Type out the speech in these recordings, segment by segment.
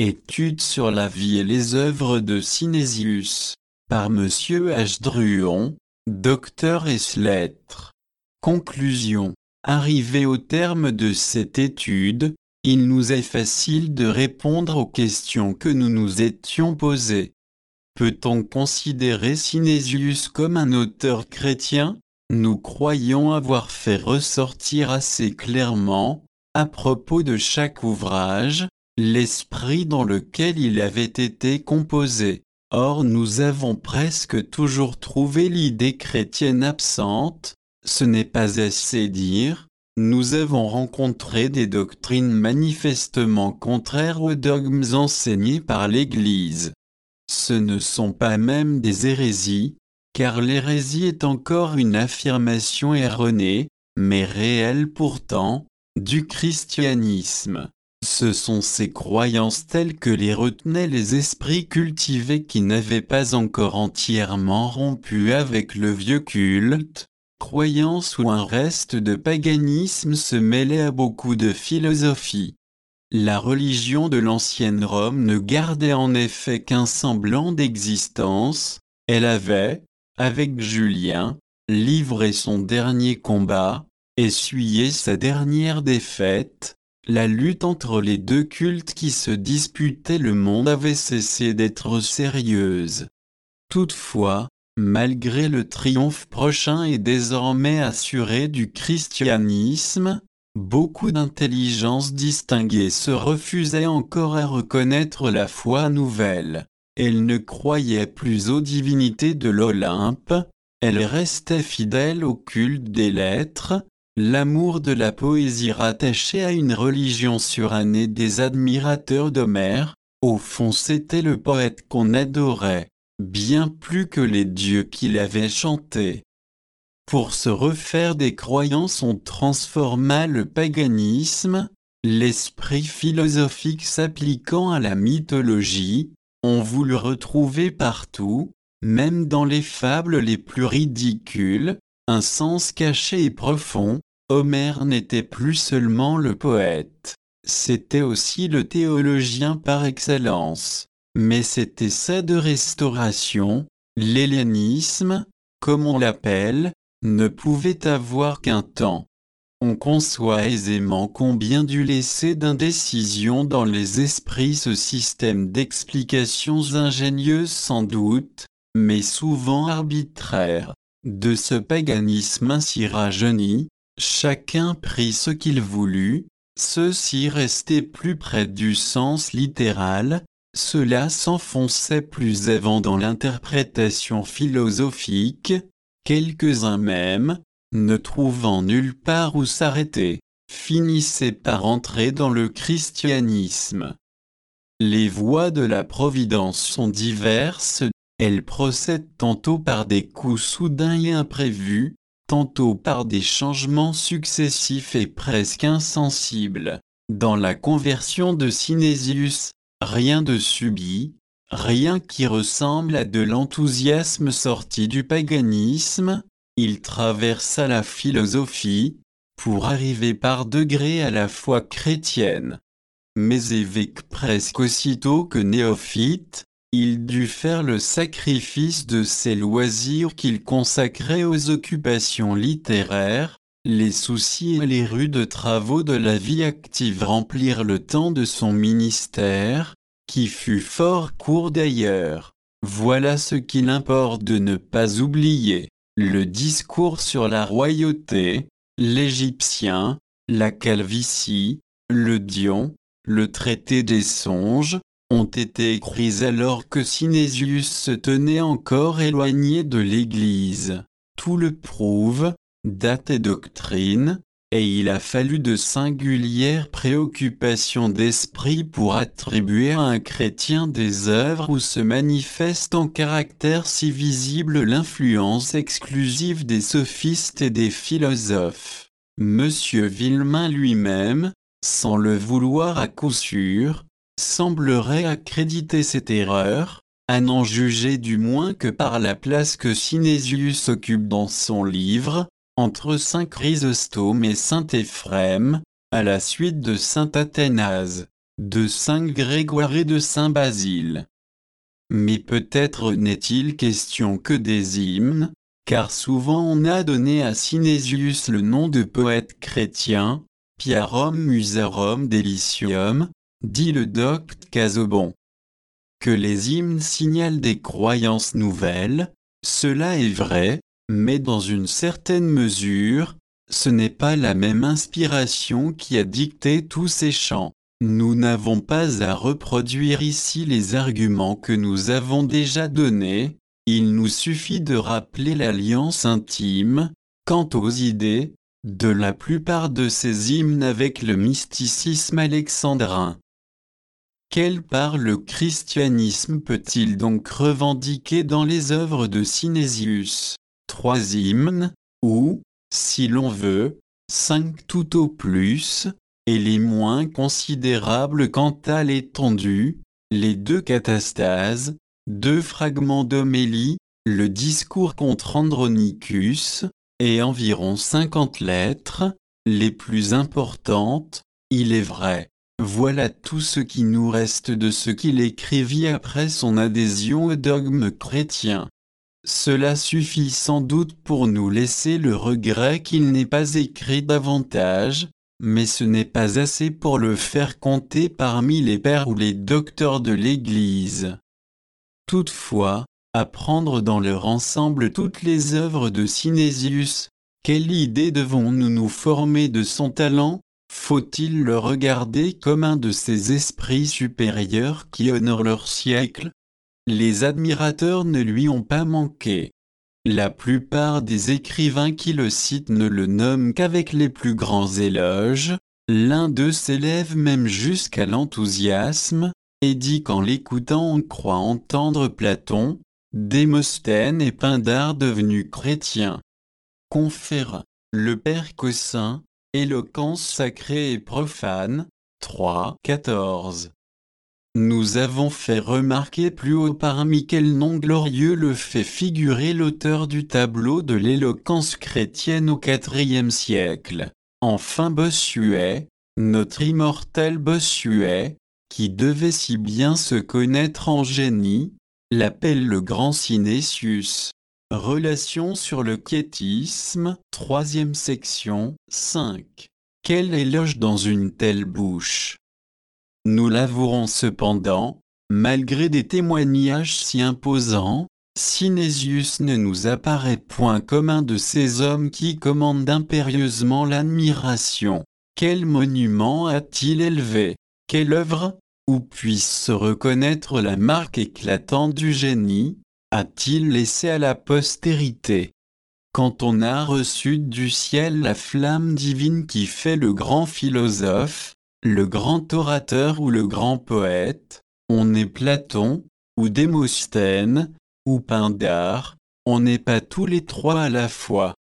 Étude sur la vie et les œuvres de Synésius, par Monsieur H. Druon, docteur ès lettres. Conclusion. Arrivé au terme de cette étude, il nous est facile de répondre aux questions que nous nous étions posées. Peut-on considérer Synésius comme un auteur chrétien? Nous croyons avoir fait ressortir assez clairement, à propos de chaque ouvrage, l'esprit dans lequel il avait été composé. Or nous avons presque toujours trouvé l'idée chrétienne absente. Ce n'est pas assez dire, nous avons rencontré des doctrines manifestement contraires aux dogmes enseignés par l'Église. Ce ne sont pas même des hérésies, car l'hérésie est encore une affirmation erronée, mais réelle pourtant, du christianisme. Ce sont ces croyances telles que les retenaient les esprits cultivés qui n'avaient pas encore entièrement rompu avec le vieux culte, croyances où un reste de paganisme se mêlait à beaucoup de philosophie. La religion de l'ancienne Rome ne gardait en effet qu'un semblant d'existence, elle avait, avec Julien, livré son dernier combat, essuyé sa dernière défaite. La lutte entre les deux cultes qui se disputaient le monde avait cessé d'être sérieuse. Toutefois, malgré le triomphe prochain et désormais assuré du christianisme, beaucoup d'intelligences distinguées se refusaient encore à reconnaître la foi nouvelle. Elles ne croyaient plus aux divinités de l'Olympe, elles restaient fidèles au culte des lettres, l'amour de la poésie rattaché à une religion surannée des admirateurs d'Homère. Au fond c'était le poète qu'on adorait, bien plus que les dieux qu'il avait chantés. Pour se refaire des croyances on transforma le paganisme, l'esprit philosophique s'appliquant à la mythologie, on voulut retrouver partout, même dans les fables les plus ridicules, un sens caché et profond. Homère n'était plus seulement le poète, c'était aussi le théologien par excellence. Mais cet essai de restauration, l'hellénisme, comme on l'appelle, ne pouvait avoir qu'un temps. On conçoit aisément combien dut laisser d'indécision dans les esprits ce système d'explications ingénieuses sans doute, mais souvent arbitraires. De ce paganisme ainsi rajeuni, chacun prit ce qu'il voulut, ceci restait plus près du sens littéral, cela s'enfonçait plus avant dans l'interprétation philosophique, quelques-uns même, ne trouvant nulle part où s'arrêter, finissaient par entrer dans le christianisme. Les voies de la providence sont diverses, elles procèdent tantôt par des coups soudains et imprévus, tantôt par des changements successifs et presque insensibles. Dans la conversion de Synésius, rien de subit, rien qui ressemble à de l'enthousiasme sorti du paganisme. Il traversa la philosophie, pour arriver par degrés à la foi chrétienne. Mais évêque presque aussitôt que néophyte, il dut faire le sacrifice de ses loisirs qu'il consacrait aux occupations littéraires. Les soucis et les rudes travaux de la vie active remplirent le temps de son ministère, qui fut fort court d'ailleurs. Voilà ce qu'il importe de ne pas oublier. Le discours sur la royauté, l'Égyptien, la calvitie, le Dion, le traité des songes, ont été écrits alors que Synésius se tenait encore éloigné de l'Église. Tout le prouve, date et doctrine, et il a fallu de singulières préoccupations d'esprit pour attribuer à un chrétien des œuvres où se manifeste en caractère si visible l'influence exclusive des sophistes et des philosophes. Monsieur Villemain lui-même, sans le vouloir à coup sûr, semblerait accréditer cette erreur, à n'en juger du moins que par la place que Synésius occupe dans son livre, entre saint Chrysostome et saint Éphrem, à la suite de saint Athanase. de saint Grégoire et de saint Basile. Mais peut-être n'est-il question que des hymnes, car souvent on a donné à Sinésius le nom de poète chrétien, Piarum Musarum Delicium, dit le docte Casaubon. Que les hymnes signalent des croyances nouvelles, cela est vrai, mais dans une certaine mesure, ce n'est pas la même inspiration qui a dicté tous ces chants. Nous n'avons pas à reproduire ici les arguments que nous avons déjà donnés, il nous suffit de rappeler l'alliance intime, quant aux idées, de la plupart de ces hymnes avec le mysticisme alexandrin. Quelle part le christianisme peut-il donc revendiquer dans les œuvres de Sinésius? 3 hymnes, ou, si l'on veut, 5 tout au plus, et les moins considérables quant à l'étendue, les 2 catastases, 2 fragments d'homélie, le discours contre Andronicus, et environ 50 lettres, les plus importantes, il est vrai. Voilà tout ce qui nous reste de ce qu'il écrivit après son adhésion au dogme chrétien. Cela suffit sans doute pour nous laisser le regret qu'il n'ait pas écrit davantage, mais ce n'est pas assez pour le faire compter parmi les pères ou les docteurs de l'Église. Toutefois, à prendre dans leur ensemble toutes les œuvres de Sinésius, quelle idée devons-nous nous former de son talent? Faut-il le regarder comme un de ces esprits supérieurs qui honorent leur siècle? Les admirateurs ne lui ont pas manqué. La plupart des écrivains qui le citent ne le nomment qu'avec les plus grands éloges, l'un d'eux s'élève même jusqu'à l'enthousiasme, et dit qu'en l'écoutant on croit entendre Platon, Démosthène et Pindare devenus chrétiens. Confère, le Père Cossin, Éloquence sacrée et profane, 3-14. Nous avons fait remarquer plus haut parmi quels noms glorieux le fait figurer l'auteur du tableau de l'éloquence chrétienne au IVe siècle. Enfin Bossuet, notre immortel Bossuet, qui devait si bien se connaître en génie, l'appelle le grand Sinésius. Relation sur le quiétisme, 3e section, 5. Quel éloge dans une telle bouche! Nous l'avouerons cependant, malgré des témoignages si imposants, Sinésius ne nous apparaît point comme un de ces hommes qui commandent impérieusement l'admiration. Quel monument a-t-il élevé? Quelle œuvre, où puisse se reconnaître la marque éclatante du génie, a-t-il laissé à la postérité? Quand on a reçu du ciel la flamme divine qui fait le grand philosophe, le grand orateur ou le grand poète, on est Platon, ou Démosthène, ou Pindare, on n'est pas tous les trois à la fois.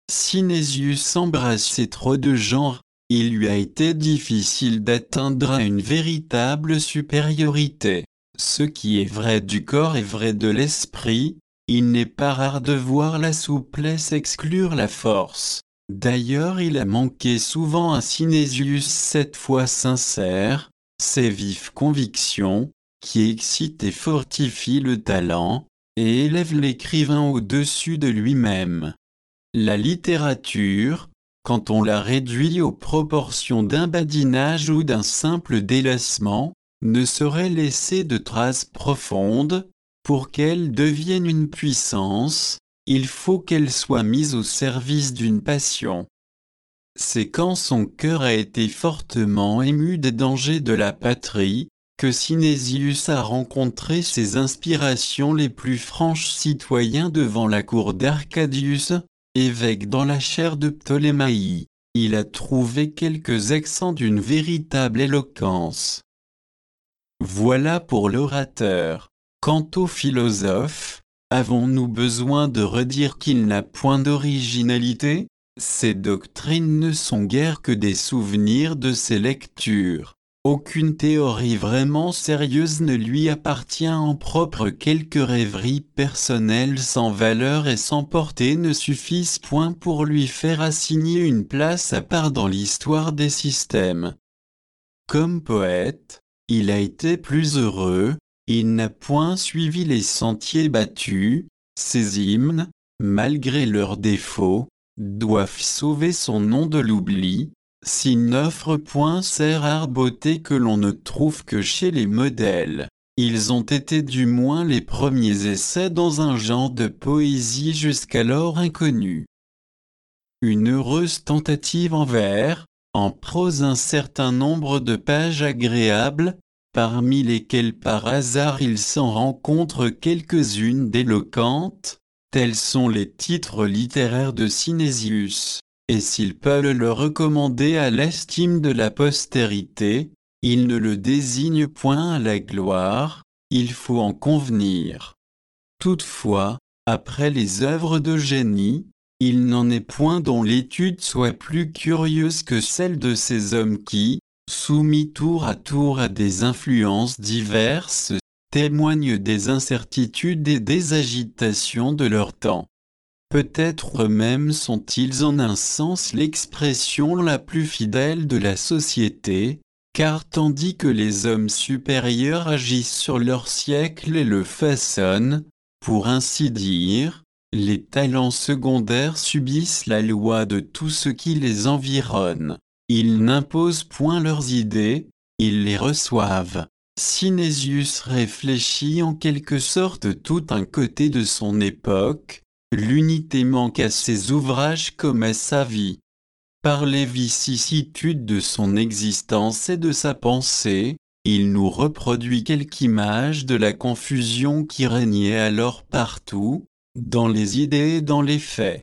Sinésius embrassait trop de genres, il lui a été difficile d'atteindre à une véritable supériorité. Ce qui est vrai du corps est vrai de l'esprit, il n'est pas rare de voir la souplesse exclure la force. D'ailleurs il a manqué souvent à Sinésius cette foi sincère, ces vives convictions, qui excitent et fortifient le talent, et élèvent l'écrivain au-dessus de lui-même. La littérature, quand on la réduit aux proportions d'un badinage ou d'un simple délassement, ne saurait laisser de traces profondes. Pour qu'elle devienne une puissance, il faut qu'elle soit mise au service d'une passion. C'est quand son cœur a été fortement ému des dangers de la patrie, que Sinésius a rencontré ses inspirations les plus franches citoyens devant la cour d'Arcadius, évêque dans la chaire de Ptolémaïe. Il a trouvé quelques accents d'une véritable éloquence. Voilà pour l'orateur. Quant au philosophe, avons-nous besoin de redire qu'il n'a point d'originalité? Ses doctrines ne sont guère que des souvenirs de ses lectures. Aucune théorie vraiment sérieuse ne lui appartient en propre. Quelques rêveries personnelles sans valeur et sans portée ne suffisent point pour lui faire assigner une place à part dans l'histoire des systèmes. Comme poète, il a été plus heureux, il n'a point suivi les sentiers battus, ses hymnes, malgré leurs défauts, doivent sauver son nom de l'oubli, s'il n'offre point ces rares beautés que l'on ne trouve que chez les modèles. Ils ont été du moins les premiers essais dans un genre de poésie jusqu'alors inconnu. Une heureuse tentative en vers, en prose un certain nombre de pages agréables, parmi lesquelles par hasard il s'en rencontre quelques-unes d'éloquentes, tels sont les titres littéraires de Sinésius, et s'il peut le recommander à l'estime de la postérité, il ne le désigne point à la gloire, il faut en convenir. Toutefois, après les œuvres de génie, il n'en est point dont l'étude soit plus curieuse que celle de ces hommes qui, soumis tour à des influences diverses, témoignent des incertitudes et des agitations de leur temps. Peut-être même sont-ils en un sens l'expression la plus fidèle de la société, car tandis que les hommes supérieurs agissent sur leur siècle et le façonnent, pour ainsi dire, les talents secondaires subissent la loi de tout ce qui les environne. Ils n'imposent point leurs idées, ils les reçoivent. Sinésius réfléchit en quelque sorte tout un côté de son époque, l'unité manque à ses ouvrages comme à sa vie. Par les vicissitudes de son existence et de sa pensée, il nous reproduit quelque image de la confusion qui régnait alors partout, dans les idées et dans les faits.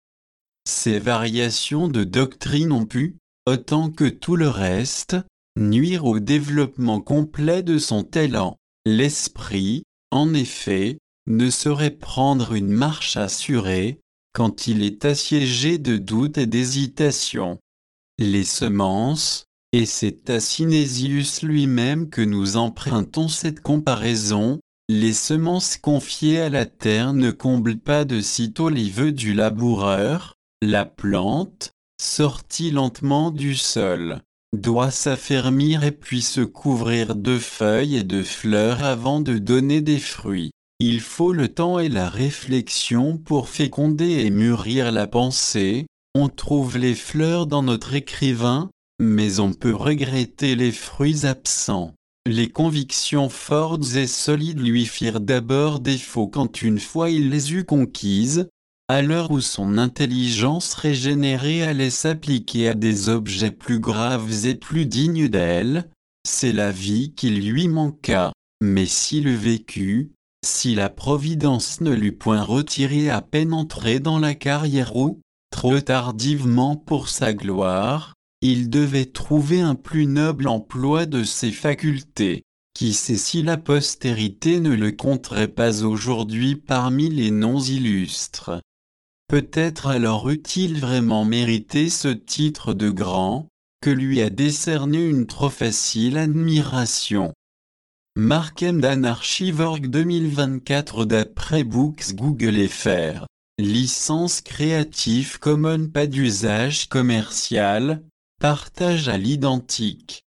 Ces variations de doctrine ont pu, autant que tout le reste, nuire au développement complet de son talent. L'esprit, en effet, ne saurait prendre une marche assurée, quand il est assiégé de doutes et d'hésitations. Les semences, et c'est à Sinésius lui-même que nous empruntons cette comparaison, les semences confiées à la terre ne comblent pas de sitôt les vœux du laboureur, la plante, sortie lentement du sol, doit s'affermir et puis se couvrir de feuilles et de fleurs avant de donner des fruits. Il faut le temps et la réflexion pour féconder et mûrir la pensée. On trouve les fleurs dans notre écrivain, mais on peut regretter les fruits absents. Les convictions fortes et solides lui firent d'abord défaut quand une fois il les eut conquises, à l'heure où son intelligence régénérée allait s'appliquer à des objets plus graves et plus dignes d'elle, c'est la vie qui lui manqua. Mais s'il eût vécu, si la Providence ne l'eût point retiré à peine entré dans la carrière où, trop tardivement pour sa gloire, il devait trouver un plus noble emploi de ses facultés. Qui sait si la postérité ne le compterait pas aujourd'hui parmi les noms illustres. Peut-être alors eût-il vraiment mérité ce titre de grand, que lui a décerné une trop facile admiration. Mark Emden Archive.org 2024 d'après Books Google FR. Licence Creative Commons pas d'usage commercial, partage à l'identique.